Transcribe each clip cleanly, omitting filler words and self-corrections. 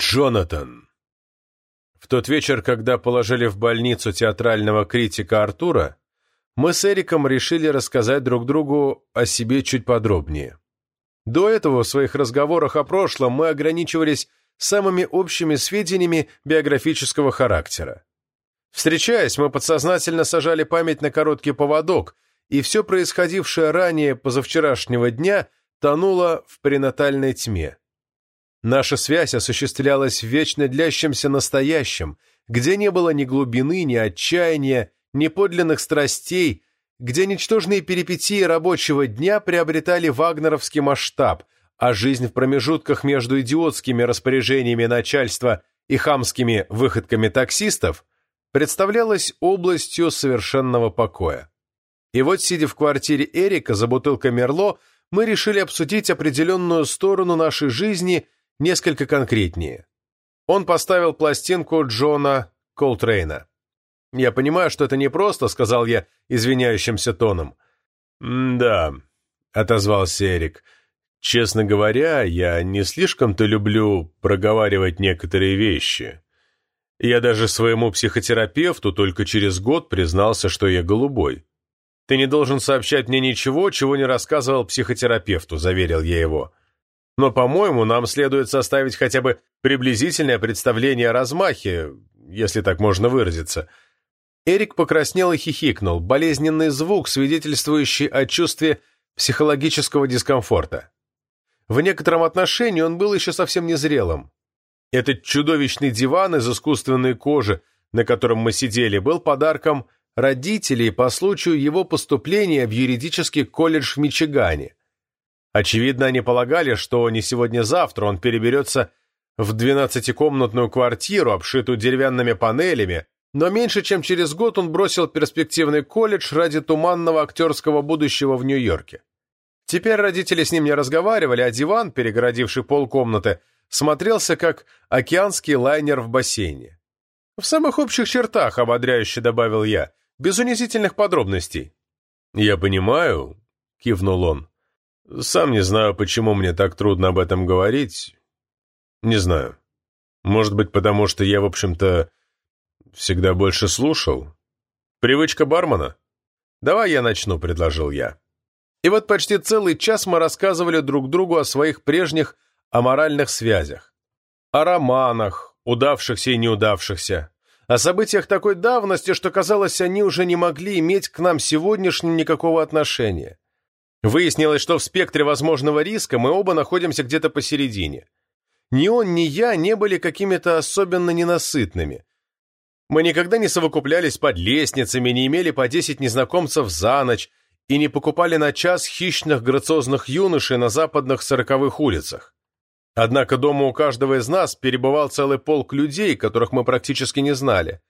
Джонатан. В тот вечер, когда положили в больницу театрального критика Артура, мы с Эриком решили рассказать друг другу о себе чуть подробнее. До этого в своих разговорах о прошлом мы ограничивались самыми общими сведениями биографического характера. Встречаясь, мы подсознательно сажали память на короткий поводок, и все происходившее ранее позавчерашнего дня тонуло в пренатальной тьме. Наша связь осуществлялась в вечно длящемся настоящем, где не было ни глубины, ни отчаяния, ни подлинных страстей, где ничтожные перипетии рабочего дня приобретали вагнеровский масштаб, а жизнь в промежутках между идиотскими распоряжениями начальства и хамскими выходками таксистов представлялась областью совершенного покоя. И вот, сидя в квартире Эрика за бутылкой Мерло, мы решили обсудить определенную сторону нашей жизни несколько конкретнее. Он поставил пластинку Джона Колтрейна. «Я понимаю, что это непросто», — сказал я извиняющимся тоном. «Да», — отозвался Эрик. «Честно говоря, я не слишком-то люблю проговаривать некоторые вещи. Я даже своему психотерапевту только через год признался, что я голубой». «Ты не должен сообщать мне ничего, чего не рассказывал психотерапевту», — заверил я его. «Но, по-моему, нам следует составить хотя бы приблизительное представление о размахе, если так можно выразиться». Эрик покраснел и хихикнул, болезненный звук, свидетельствующий о чувстве психологического дискомфорта. В некотором отношении он был еще совсем незрелым. Этот чудовищный диван из искусственной кожи, на котором мы сидели, был подарком родителей по случаю его поступления в юридический колледж в Мичигане. Очевидно, они полагали, что не сегодня-завтра он переберется в 12-комнатную квартиру, обшитую деревянными панелями, но меньше чем через год он бросил перспективный колледж ради туманного актерского будущего в Нью-Йорке. Теперь родители с ним не разговаривали, а диван, перегородивший полкомнаты, смотрелся как океанский лайнер в бассейне. «В самых общих чертах», — ободряюще добавил я, — «без унизительных подробностей». «Я понимаю», — кивнул он. «Сам не знаю, почему мне так трудно об этом говорить. Не знаю. Может быть, потому что я, в общем-то, всегда больше слушал. Привычка бармена? Давай я начну», — предложил я. И вот почти целый час мы рассказывали друг другу о своих прежних аморальных связях, о романах, удавшихся и неудавшихся, о событиях такой давности, что, казалось, они уже не могли иметь к нам сегодняшним никакого отношения. Выяснилось, что в спектре возможного риска мы оба находимся где-то посередине. Ни он, ни я не были какими-то особенно ненасытными. Мы никогда не совокуплялись под лестницами, не имели по 10 незнакомцев за ночь и не покупали на час хищных грациозных юношей на западных 40-х улицах. Однако дома у каждого из нас перебывал целый полк людей, которых мы практически не знали.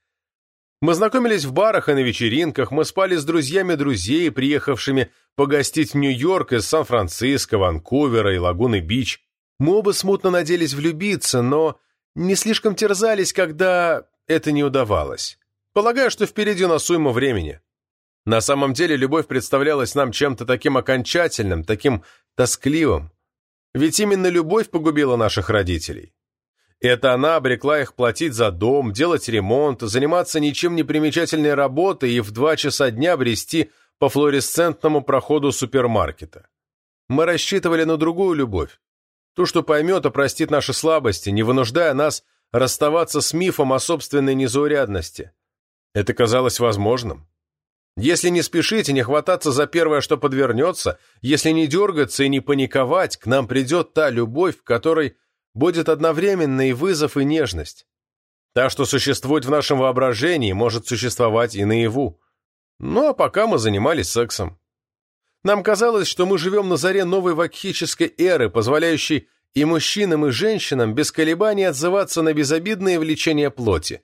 Мы знакомились в барах и на вечеринках, мы спали с друзьями друзей, приехавшими погостить в Нью-Йорк из Сан-Франциско, Ванкувера и Лагуны-Бич. Мы оба смутно надеялись влюбиться, но не слишком терзались, когда это не удавалось. Полагаю, что впереди у нас уйма времени. На самом деле любовь представлялась нам чем-то таким окончательным, таким тоскливым. Ведь именно любовь погубила наших родителей. Это она обрекла их платить за дом, делать ремонт, заниматься ничем не примечательной работой и в 2 часа дня брести по флуоресцентному проходу супермаркета. Мы рассчитывали на другую любовь, ту, что поймет и простит наши слабости, не вынуждая нас расставаться с мифом о собственной незаурядности. Это казалось возможным. Если не спешить и не хвататься за первое, что подвернется, если не дергаться и не паниковать, к нам придет та любовь, в которой будет одновременно и вызов, и нежность. Та, что существует в нашем воображении, может существовать и наяву. Ну, а пока мы занимались сексом. Нам казалось, что мы живем на заре новой вакхической эры, позволяющей и мужчинам, и женщинам без колебаний отзываться на безобидные влечения плоти.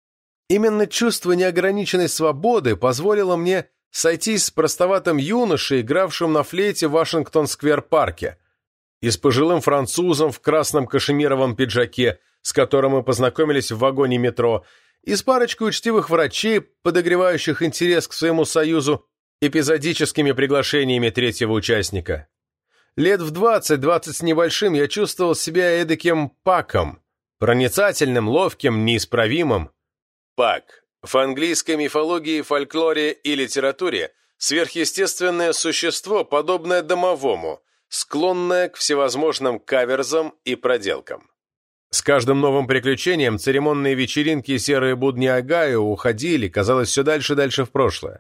Именно чувство неограниченной свободы позволило мне сойтись с простоватым юношей, игравшим на флейте в Вашингтон-сквер-парке, и с пожилым французом в красном кашемировом пиджаке, с которым мы познакомились в вагоне метро, и с парочкой учтивых врачей, подогревающих интерес к своему союзу эпизодическими приглашениями третьего участника. Лет в 20 с небольшим я чувствовал себя эдаким Паком, Проницательным, ловким, неисправимым. Пак. В английской мифологии, фольклоре и литературе сверхъестественное существо, подобное домовому, склонное к всевозможным каверзам и проделкам. С каждым новым приключением церемонные вечеринки и серые будни Огайо уходили, казалось, все дальше и дальше в прошлое.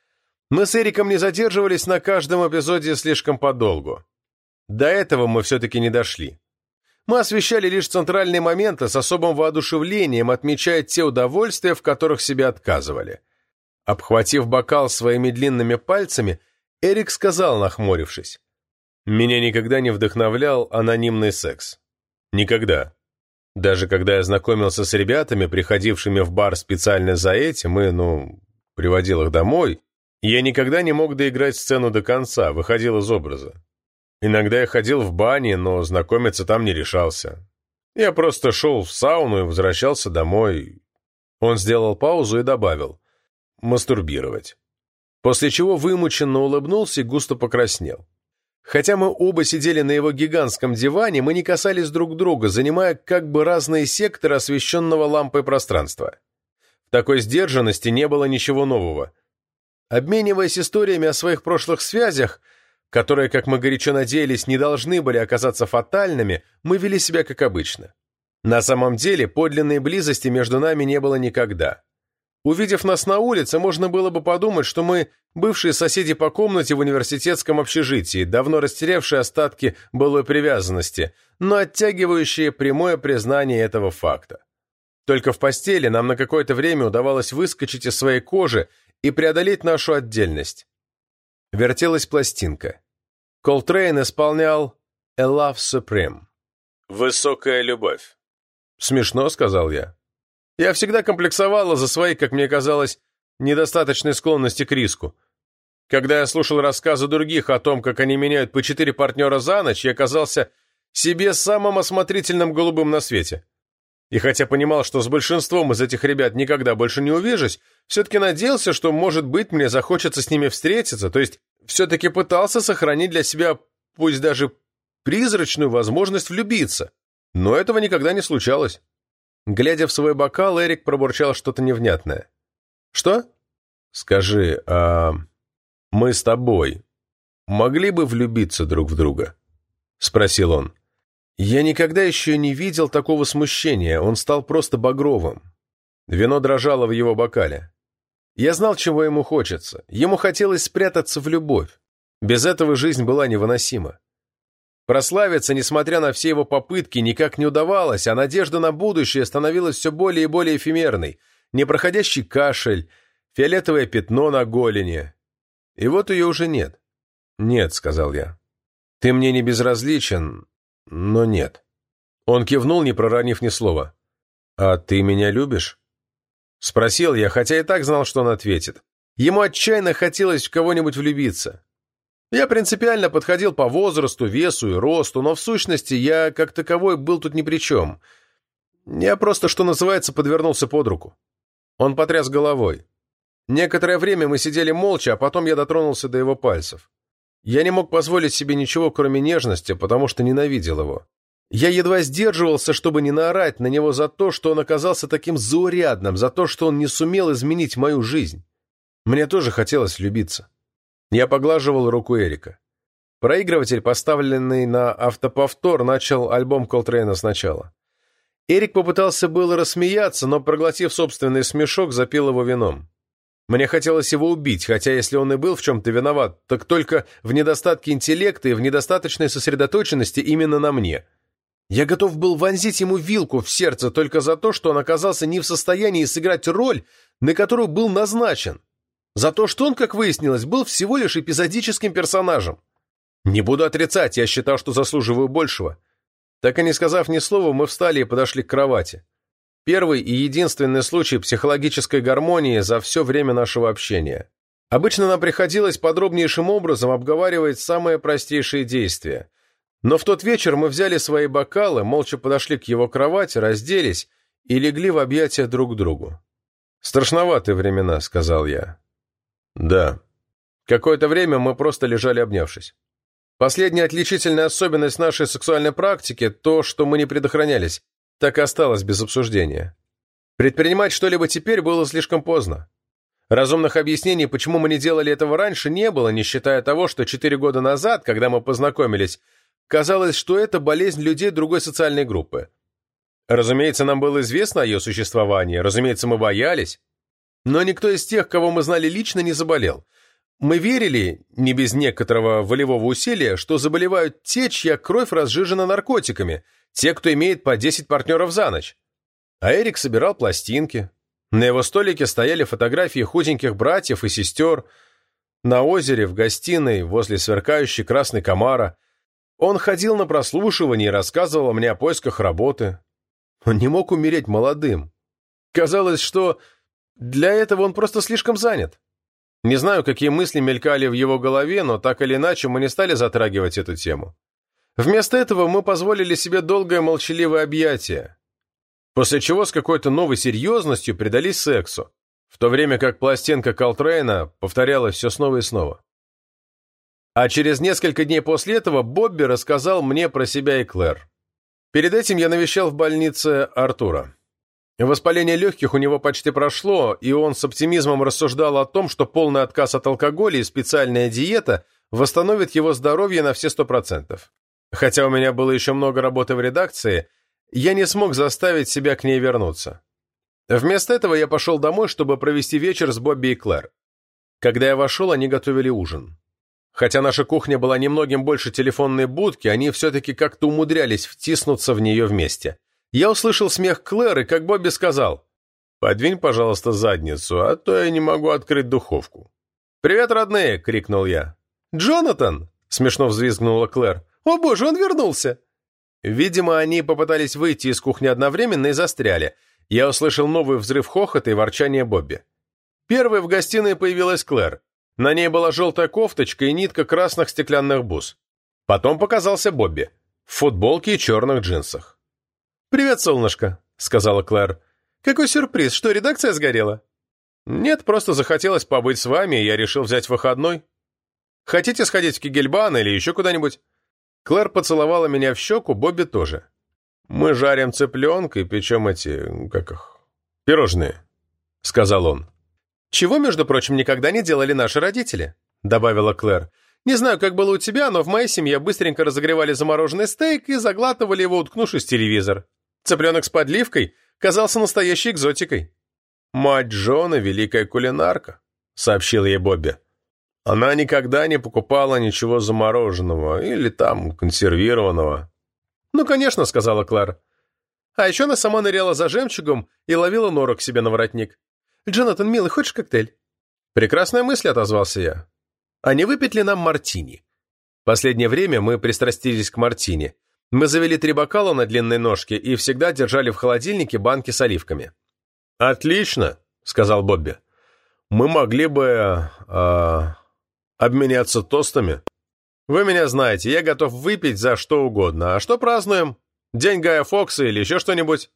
Мы с Эриком не задерживались на каждом эпизоде слишком подолгу. До этого мы все-таки не дошли. Мы освещали лишь центральные моменты с особым воодушевлением, отмечая те удовольствия, в которых себе отказывали. Обхватив бокал своими длинными пальцами, Эрик сказал, нахмурившись: «Меня никогда не вдохновлял анонимный секс. Никогда. Даже когда я знакомился с ребятами, приходившими в бар специально за этим, и, приводил их домой, я никогда не мог доиграть сцену до конца, выходил из образа. Иногда я ходил в бане, но знакомиться там не решался. Я просто шел в сауну и возвращался домой». Он сделал паузу и добавил: «Мастурбировать». После чего вымученно улыбнулся и густо покраснел. Хотя мы оба сидели на его гигантском диване, мы не касались друг друга, занимая как бы разные секторы освещенного лампой пространства. В такой сдержанности не было ничего нового. Обмениваясь историями о своих прошлых связях, которые, как мы горячо надеялись, не должны были оказаться фатальными, мы вели себя как обычно. На самом деле, подлинной близости между нами не было никогда. Увидев нас на улице, можно было бы подумать, что мы бывшие соседи по комнате в университетском общежитии, давно растерявшие остатки былой привязанности, но оттягивающие прямое признание этого факта. Только в постели нам на какое-то время удавалось выскочить из своей кожи и преодолеть нашу отдельность. Вертелась пластинка. Колтрейн исполнял «A Love Supreme» — «Высокая любовь». «Смешно», — сказал я. Я всегда комплексовала за свои, как мне казалось, недостаточной склонности к риску. Когда я слушал рассказы других о том, как они меняют по 4 партнера за ночь, я казался себе самым осмотрительным голубым на свете. И хотя понимал, что с большинством из этих ребят никогда больше не увижусь, все-таки надеялся, что, может быть, мне захочется с ними встретиться, то есть все-таки пытался сохранить для себя, пусть даже призрачную возможность влюбиться. Но этого никогда не случалось. Глядя в свой бокал, Эрик пробурчал что-то невнятное. «Что?» «Скажи, а мы с тобой могли бы влюбиться друг в друга?» — спросил он. Я никогда еще не видел такого смущения, он стал просто багровым. Вино дрожало в его бокале. Я знал, чего ему хочется. Ему хотелось спрятаться в любовь. Без этого жизнь была невыносима. Прославиться, несмотря на все его попытки, никак не удавалось, а надежда на будущее становилась все более и более эфемерной. Непроходящий кашель, фиолетовое пятно на голени. И вот ее уже нет. «Нет», — сказал я. «Ты мне не безразличен, но нет». Он кивнул, не проронив ни слова. «А ты меня любишь?» Спросил я, хотя и так знал, что он ответит. Ему отчаянно хотелось в кого-нибудь влюбиться. Я принципиально подходил по возрасту, весу и росту, но в сущности я, как таковой, был тут ни при чем. Я просто, что называется, подвернулся под руку. Он потряс головой. Некоторое время мы сидели молча, а потом я дотронулся до его пальцев. Я не мог позволить себе ничего, кроме нежности, потому что ненавидел его. Я едва сдерживался, чтобы не наорать на него за то, что он оказался таким заурядным, за то, что он не сумел изменить мою жизнь. Мне тоже хотелось влюбиться. Я поглаживал руку Эрика. Проигрыватель, поставленный на автоповтор, начал альбом Колтрейна сначала. Эрик попытался было рассмеяться, но, проглотив собственный смешок, запил его вином. Мне хотелось его убить, хотя если он и был в чем-то виноват, так только в недостатке интеллекта и в недостаточной сосредоточенности именно на мне. Я готов был вонзить ему вилку в сердце только за то, что он оказался не в состоянии сыграть роль, на которую был назначен. За то, что он, как выяснилось, был всего лишь эпизодическим персонажем. Не буду отрицать, я считал, что заслуживаю большего. Так и не сказав ни слова, мы встали и подошли к кровати. Первый и единственный случай психологической гармонии за все время нашего общения. Обычно нам приходилось подробнейшим образом обговаривать самые простейшие действия. Но в тот вечер мы взяли свои бокалы, молча подошли к его кровати, разделись и легли в объятия друг к другу. «Страшноватые времена», — сказал я. «Да». Какое-то время мы просто лежали, обнявшись. Последняя отличительная особенность нашей сексуальной практики — то, что мы не предохранялись. так и осталось без обсуждения. Предпринимать что-либо теперь было слишком поздно. Разумных объяснений, почему мы не делали этого раньше, не было, не считая того, что 4 года назад, когда мы познакомились, казалось, что это болезнь людей другой социальной группы. Разумеется, нам было известно о ее существовании, разумеется, мы боялись, но никто из тех, кого мы знали лично, не заболел. Мы верили, не без некоторого волевого усилия, что заболевают те, чья кровь разжижена наркотиками, те, кто имеет по 10 партнеров за ночь. А Эрик собирал пластинки. На его столике стояли фотографии худеньких братьев и сестер. На озере, в гостиной, возле сверкающей красной комара. Он ходил на прослушивание и рассказывал мне о поисках работы. Он не мог умереть молодым. Казалось, что для этого он просто слишком занят. Не знаю, какие мысли мелькали в его голове, но так или иначе мы не стали затрагивать эту тему. Вместо этого мы позволили себе долгое молчаливое объятие, после чего с какой-то новой серьезностью предались сексу, в то время как пластинка Колтрейна повторялась все снова и снова. А через несколько дней после этого Бобби рассказал мне про себя и Клэр. Перед этим я навещал в больнице Артура. Воспаление легких у него почти прошло, и он с оптимизмом рассуждал о том, что полный отказ от алкоголя и специальная диета восстановит его здоровье на все 100%. Хотя у меня было еще много работы в редакции, я не смог заставить себя к ней вернуться. Вместо этого я пошел домой, чтобы провести вечер с Бобби и Клэр. Когда я вошел, они готовили ужин. Хотя наша кухня была немногим больше телефонной будки, они все-таки как-то умудрялись втиснуться в нее вместе. Я услышал смех Клэр, и как Бобби сказал: «Подвинь, пожалуйста, задницу, а то я не могу открыть духовку». «Привет, родные!» — крикнул я. «Джонатан!» — смешно взвизгнула Клэр. «О боже, он вернулся!» Видимо, они попытались выйти из кухни одновременно и застряли. Я услышал новый взрыв хохота и ворчания Бобби. Первой в гостиной появилась Клэр. На ней была желтая кофточка и нитка красных стеклянных бус. Потом показался Бобби в футболке и черных джинсах. «Привет, солнышко», — сказала Клэр. «Какой сюрприз, что, редакция сгорела?» «Нет, просто захотелось побыть с вами, и я решил взять выходной. Хотите сходить в Кегельбан или еще куда-нибудь?» Клэр поцеловала меня в щеку, Бобби тоже. «Мы жарим цыпленка и печем пирожные», — сказал он. «Чего, между прочим, никогда не делали наши родители», — добавила Клэр. «Не знаю, как было у тебя, но в моей семье быстренько разогревали замороженный стейк и заглатывали его, уткнувшись в телевизор. Цыпленок с подливкой казался настоящей экзотикой». «Мать Джона — великая кулинарка», — сообщил ей Бобби. «Она никогда не покупала ничего замороженного или консервированного». «Ну, конечно», — сказала Клэр. «А еще она сама ныряла за жемчугом и ловила норок себе на воротник. Джонатан, милый, хочешь коктейль?» «Прекрасная мысль», — отозвался я. «А не выпить ли нам мартини?» Последнее время мы пристрастились к мартини. Мы завели 3 бокала на длинной ножке и всегда держали в холодильнике банки с оливками. «Отлично», — сказал Бобби. «Мы могли бы обменяться тостами». «Вы меня знаете, я готов выпить за что угодно. А что празднуем? День Гая Фокса или еще что-нибудь?»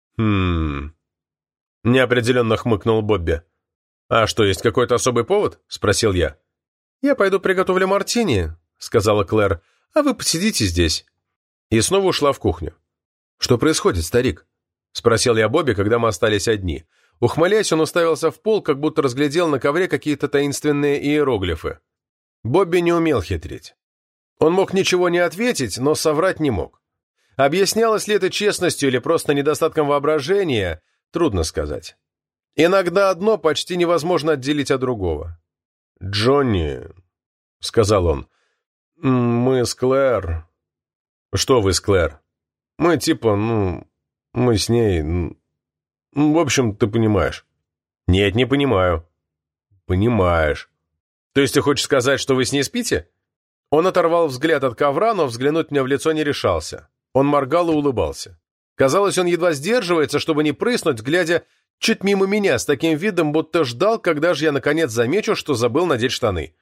Неопределенно хмыкнул Бобби. «А что, есть какой-то особый повод?» — спросил я. «Я пойду приготовлю мартини», — сказала Клэр, — «а вы посидите здесь». И снова ушла в кухню. «Что происходит, старик?» — спросил я Бобби, когда мы остались одни. Ухмыляясь, он уставился в пол, как будто разглядел на ковре какие-то таинственные иероглифы. Бобби не умел хитрить. Он мог ничего не ответить, но соврать не мог. Объяснялось ли это честностью или просто недостатком воображения, трудно сказать. Иногда одно почти невозможно отделить от другого. «Джонни», — сказал он, — «мы с Клэр...» «Что вы с Клэр?» «Мы мы с ней... в общем, ты понимаешь». «Нет, не понимаю». «Понимаешь. То есть ты хочешь сказать, что вы с ней спите?» Он оторвал взгляд от ковра, но взглянуть мне в лицо не решался. Он моргал и улыбался. Казалось, он едва сдерживается, чтобы не прыснуть, глядя чуть мимо меня, с таким видом, будто ждал, когда же я наконец замечу, что забыл надеть штаны.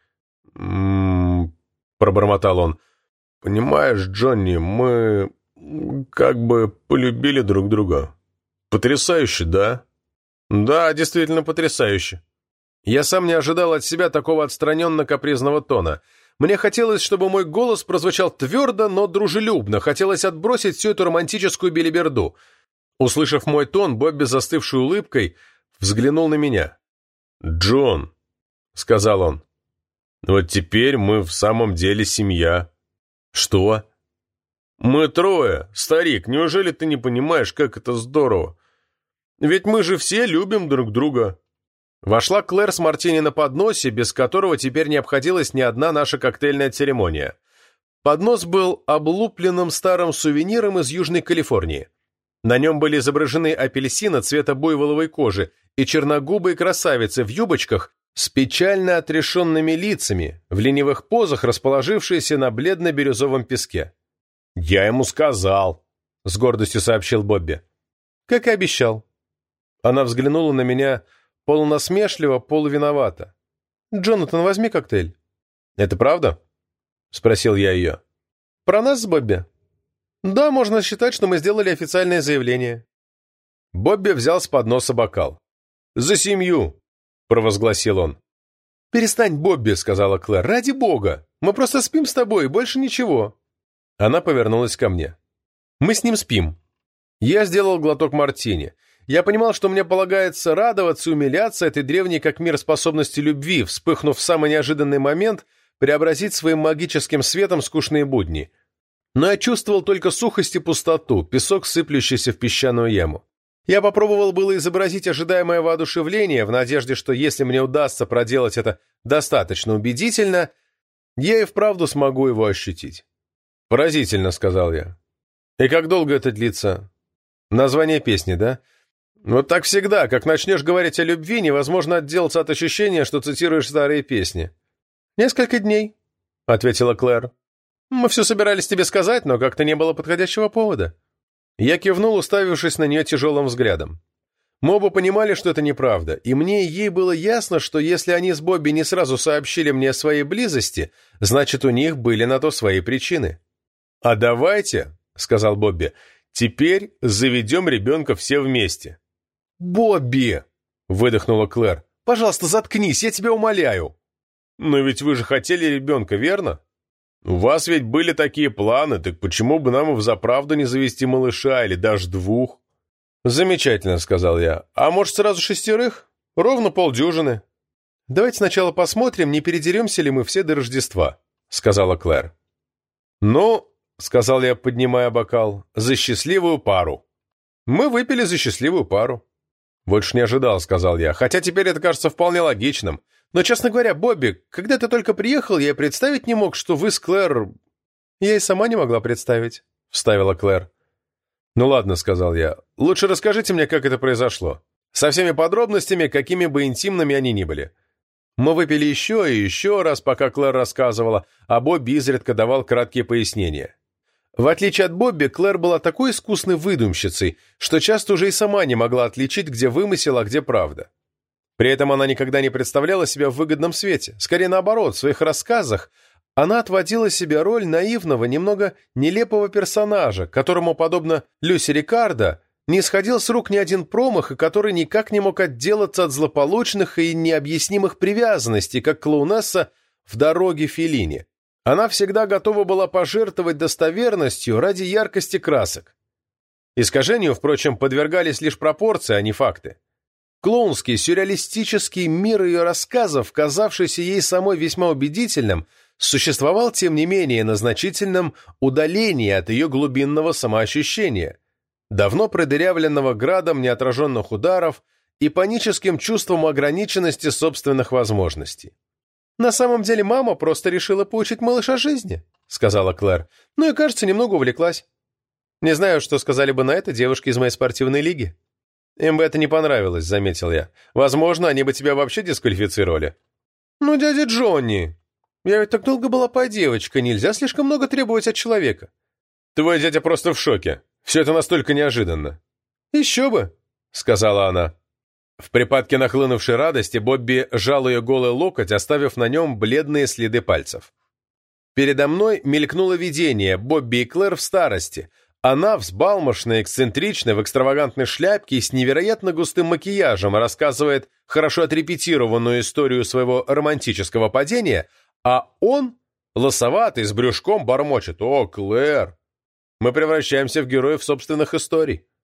Пробормотал он. «Понимаешь, Джонни, мы полюбили друг друга. Потрясающе, да?» «Да, действительно потрясающе». Я сам не ожидал от себя такого отстраненно-капризного тона. Мне хотелось, чтобы мой голос прозвучал твердо, но дружелюбно, хотелось отбросить всю эту романтическую белиберду. Услышав мой тон, Бобби, застывшей улыбкой, взглянул на меня. «Джон», — сказал он, — «вот теперь мы в самом деле семья». «Что?» «Мы трое, старик, неужели ты не понимаешь, как это здорово? Ведь мы же все любим друг друга». Вошла Клэр с мартини на подносе, без которого теперь не обходилась ни одна наша коктейльная церемония. Поднос был облупленным старым сувениром из Южной Калифорнии. На нем были изображены апельсины цвета буйволовой кожи и черногубые красавицы в юбочках с печально отрешенными лицами, в ленивых позах, расположившиеся на бледно-бирюзовом песке. «Я ему сказал», — с гордостью сообщил Бобби. «Как и обещал». Она взглянула на меня полунасмешливо, полувиновато. «Джонатан, возьми коктейль». «Это правда?» — спросил я ее. «Про нас с Бобби?» «Да, можно считать, что мы сделали официальное заявление». Бобби взял с подноса бокал. «За семью!» — провозгласил он. «Перестань, Бобби», — сказала Клэр. «Ради бога! Мы просто спим с тобой, и больше ничего». Она повернулась ко мне. «Мы с ним спим». Я сделал глоток мартини. Я понимал, что мне полагается радоваться и умиляться этой древней как мир способности любви, вспыхнув в самый неожиданный момент, преобразить своим магическим светом скучные будни. Но я чувствовал только сухость и пустоту, песок, сыплющийся в песчаную яму. Я попробовал было изобразить ожидаемое воодушевление, в надежде, что если мне удастся проделать это достаточно убедительно, я и вправду смогу его ощутить. «Поразительно», — сказал я. «И как долго это длится?» «Название песни, да?» «Вот так всегда, как начнешь говорить о любви, невозможно отделаться от ощущения, что цитируешь старые песни». «Несколько дней», — ответила Клэр. «Мы все собирались тебе сказать, но как-то не было подходящего повода». Я кивнул, уставившись на нее тяжелым взглядом. Мы оба понимали, что это неправда, и мне и ей было ясно, что если они с Бобби не сразу сообщили мне о своей близости, значит, у них были на то свои причины. «А давайте», — сказал Бобби, — «теперь заведем ребенка все вместе». «Бобби!» — выдохнула Клэр. «Пожалуйста, заткнись, я тебя умоляю». «Но ведь вы же хотели ребенка, верно? У вас ведь были такие планы, так почему бы нам и взаправду не завести малыша или даже двух?» «Замечательно», — сказал я. «А может, сразу 6? Ровно полдюжины». «Давайте сначала посмотрим, не передеремся ли мы все до Рождества», — сказала Клэр. «Ну», — сказал я, поднимая бокал, — «за счастливую пару». Мы выпили за счастливую пару. «Больше не ожидал», — сказал я, — «хотя теперь это кажется вполне логичным. Но, честно говоря, Бобби, когда ты только приехал, я и представить не мог, что вы с Клэр...» «Я и сама не могла представить», — вставила Клэр. «Ну ладно», — сказал я, — «лучше расскажите мне, как это произошло. Со всеми подробностями, какими бы интимными они ни были». Мы выпили еще и еще раз, пока Клэр рассказывала, а Бобби изредка давал краткие пояснения. В отличие от Бобби, Клэр была такой искусной выдумщицей, что часто уже и сама не могла отличить, где вымысел, а где правда. При этом она никогда не представляла себя в выгодном свете. Скорее наоборот, в своих рассказах она отводила себе роль наивного, немного нелепого персонажа, которому, подобно Люси Рикардо, не сходил с рук ни один промах и который никак не мог отделаться от злополучных и необъяснимых привязанностей, как клоунесса в «Дороге Феллини». Она всегда готова была пожертвовать достоверностью ради яркости красок. Искажению, впрочем, подвергались лишь пропорции, а не факты. Клоунский, сюрреалистический мир ее рассказов, казавшийся ей самой весьма убедительным, существовал, тем не менее, на значительном удалении от ее глубинного самоощущения, давно продырявленного градом неотраженных ударов и паническим чувством ограниченности собственных возможностей. «На самом деле мама просто решила поучить малыша жизни», — сказала Клэр. «Ну и, кажется, немного увлеклась. Не знаю, что сказали бы на это девушки из моей спортивной лиги». «Им бы это не понравилось», — заметил я. «Возможно, они бы тебя вообще дисквалифицировали». «Ну, дядя Джонни, я ведь так долго была девочкой, нельзя слишком много требовать от человека». «Твой дядя просто в шоке. Все это настолько неожиданно». «Еще бы», — сказала она. В припадке нахлынувшей радости Бобби сжал ее голый локоть, оставив на нем бледные следы пальцев. Передо мной мелькнуло видение Бобби и Клэр в старости. Она, взбалмошная, эксцентричная, в экстравагантной шляпке и с невероятно густым макияжем, рассказывает хорошо отрепетированную историю своего романтического падения, а он, лосоватый, с брюшком, бормочет: «О, Клэр! Мы превращаемся в героев собственных историй».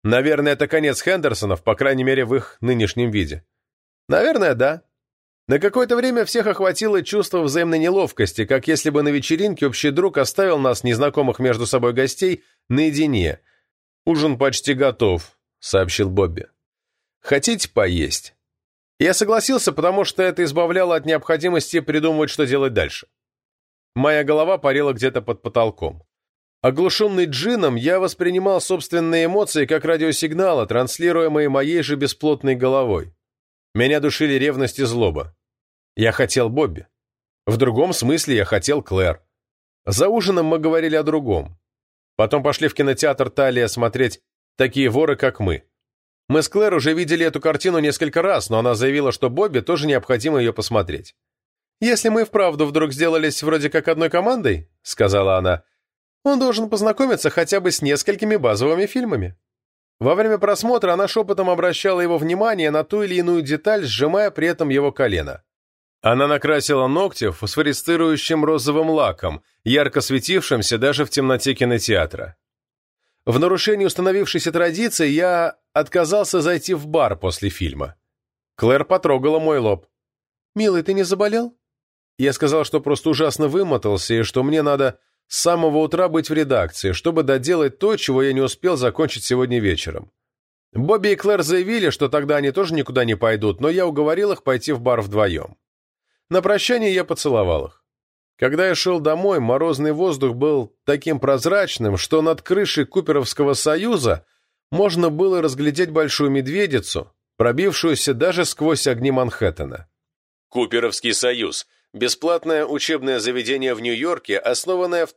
Наверное, это конец Хендерсонов, по крайней мере, в их нынешнем виде. Наверное, да. На какое-то время всех охватило чувство взаимной неловкости, как если бы на вечеринке общий друг оставил нас, незнакомых между собой гостей, наедине. «Ужин почти готов», — сообщил Бобби. «Хотите поесть?» Я согласился, потому что это избавляло от необходимости придумывать, что делать дальше. Моя голова парила где-то под потолком. Оглушенный джином, я воспринимал собственные эмоции как радиосигналы, транслируемые моей же бесплотной головой. Меня душили ревность и злоба. Я хотел Бобби. В другом смысле я хотел Клэр. За ужином мы говорили о другом. Потом пошли в кинотеатр Талия смотреть «Такие воры, как мы». Мы с Клэр уже видели эту картину несколько раз, но она заявила, что Бобби тоже необходимо ее посмотреть. «Если мы вправду вдруг сделались вроде как одной командой, — сказала она, — он должен познакомиться хотя бы с несколькими базовыми фильмами». Во время просмотра она шепотом обращала его внимание на ту или иную деталь, сжимая при этом его колено. Она накрасила ногти фосфорицирующим розовым лаком, ярко светившимся даже в темноте кинотеатра. В нарушении установившейся традиции я отказался зайти в бар после фильма. Клэр потрогала мой лоб. «Милый, ты не заболел?» Я сказал, что просто ужасно вымотался и что мне надо с самого утра быть в редакции, чтобы доделать то, чего я не успел закончить сегодня вечером. Бобби и Клэр заявили, что тогда они тоже никуда не пойдут, но я уговорил их пойти в бар вдвоем. На прощание я поцеловал их. Когда я шел домой, морозный воздух был таким прозрачным, что над крышей Куперовского союза можно было разглядеть большую медведицу, пробившуюся даже сквозь огни Манхэттена. Куперовский союз – бесплатное учебное заведение в Нью-Йорке, основанное в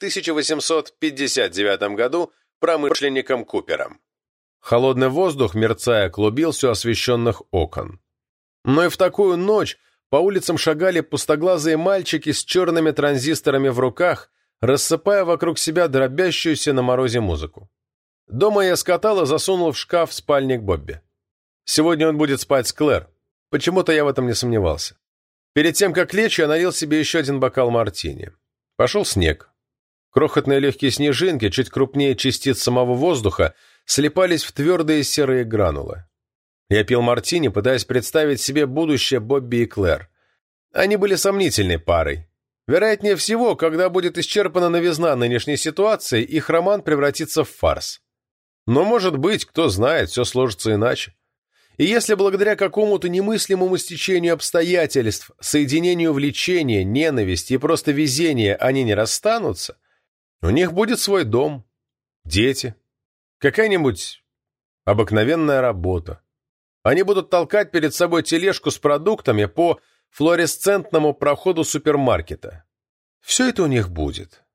1859 году промышленником Купером. Холодный воздух, мерцая, клубился у освещенных окон. Но и в такую ночь по улицам шагали пустоглазые мальчики с черными транзисторами в руках, рассыпая вокруг себя дробящуюся на морозе музыку. Дома я скатал и засунул в шкаф спальник Бобби. Сегодня он будет спать с Клэр. Почему-то я в этом не сомневался. Перед тем, как лечь, я налил себе еще один бокал мартини. Пошел снег. Крохотные легкие снежинки, чуть крупнее частиц самого воздуха, слипались в твердые серые гранулы. Я пил мартини, пытаясь представить себе будущее Бобби и Клэр. Они были сомнительной парой. Вероятнее всего, когда будет исчерпана новизна нынешней ситуации, их роман превратится в фарс. Но, может быть, кто знает, все сложится иначе. И если благодаря какому-то немыслимому стечению обстоятельств, соединению влечения, ненависти и просто везения они не расстанутся, у них будет свой дом, дети, какая-нибудь обыкновенная работа. Они будут толкать перед собой тележку с продуктами по флуоресцентному проходу супермаркета. Все это у них будет.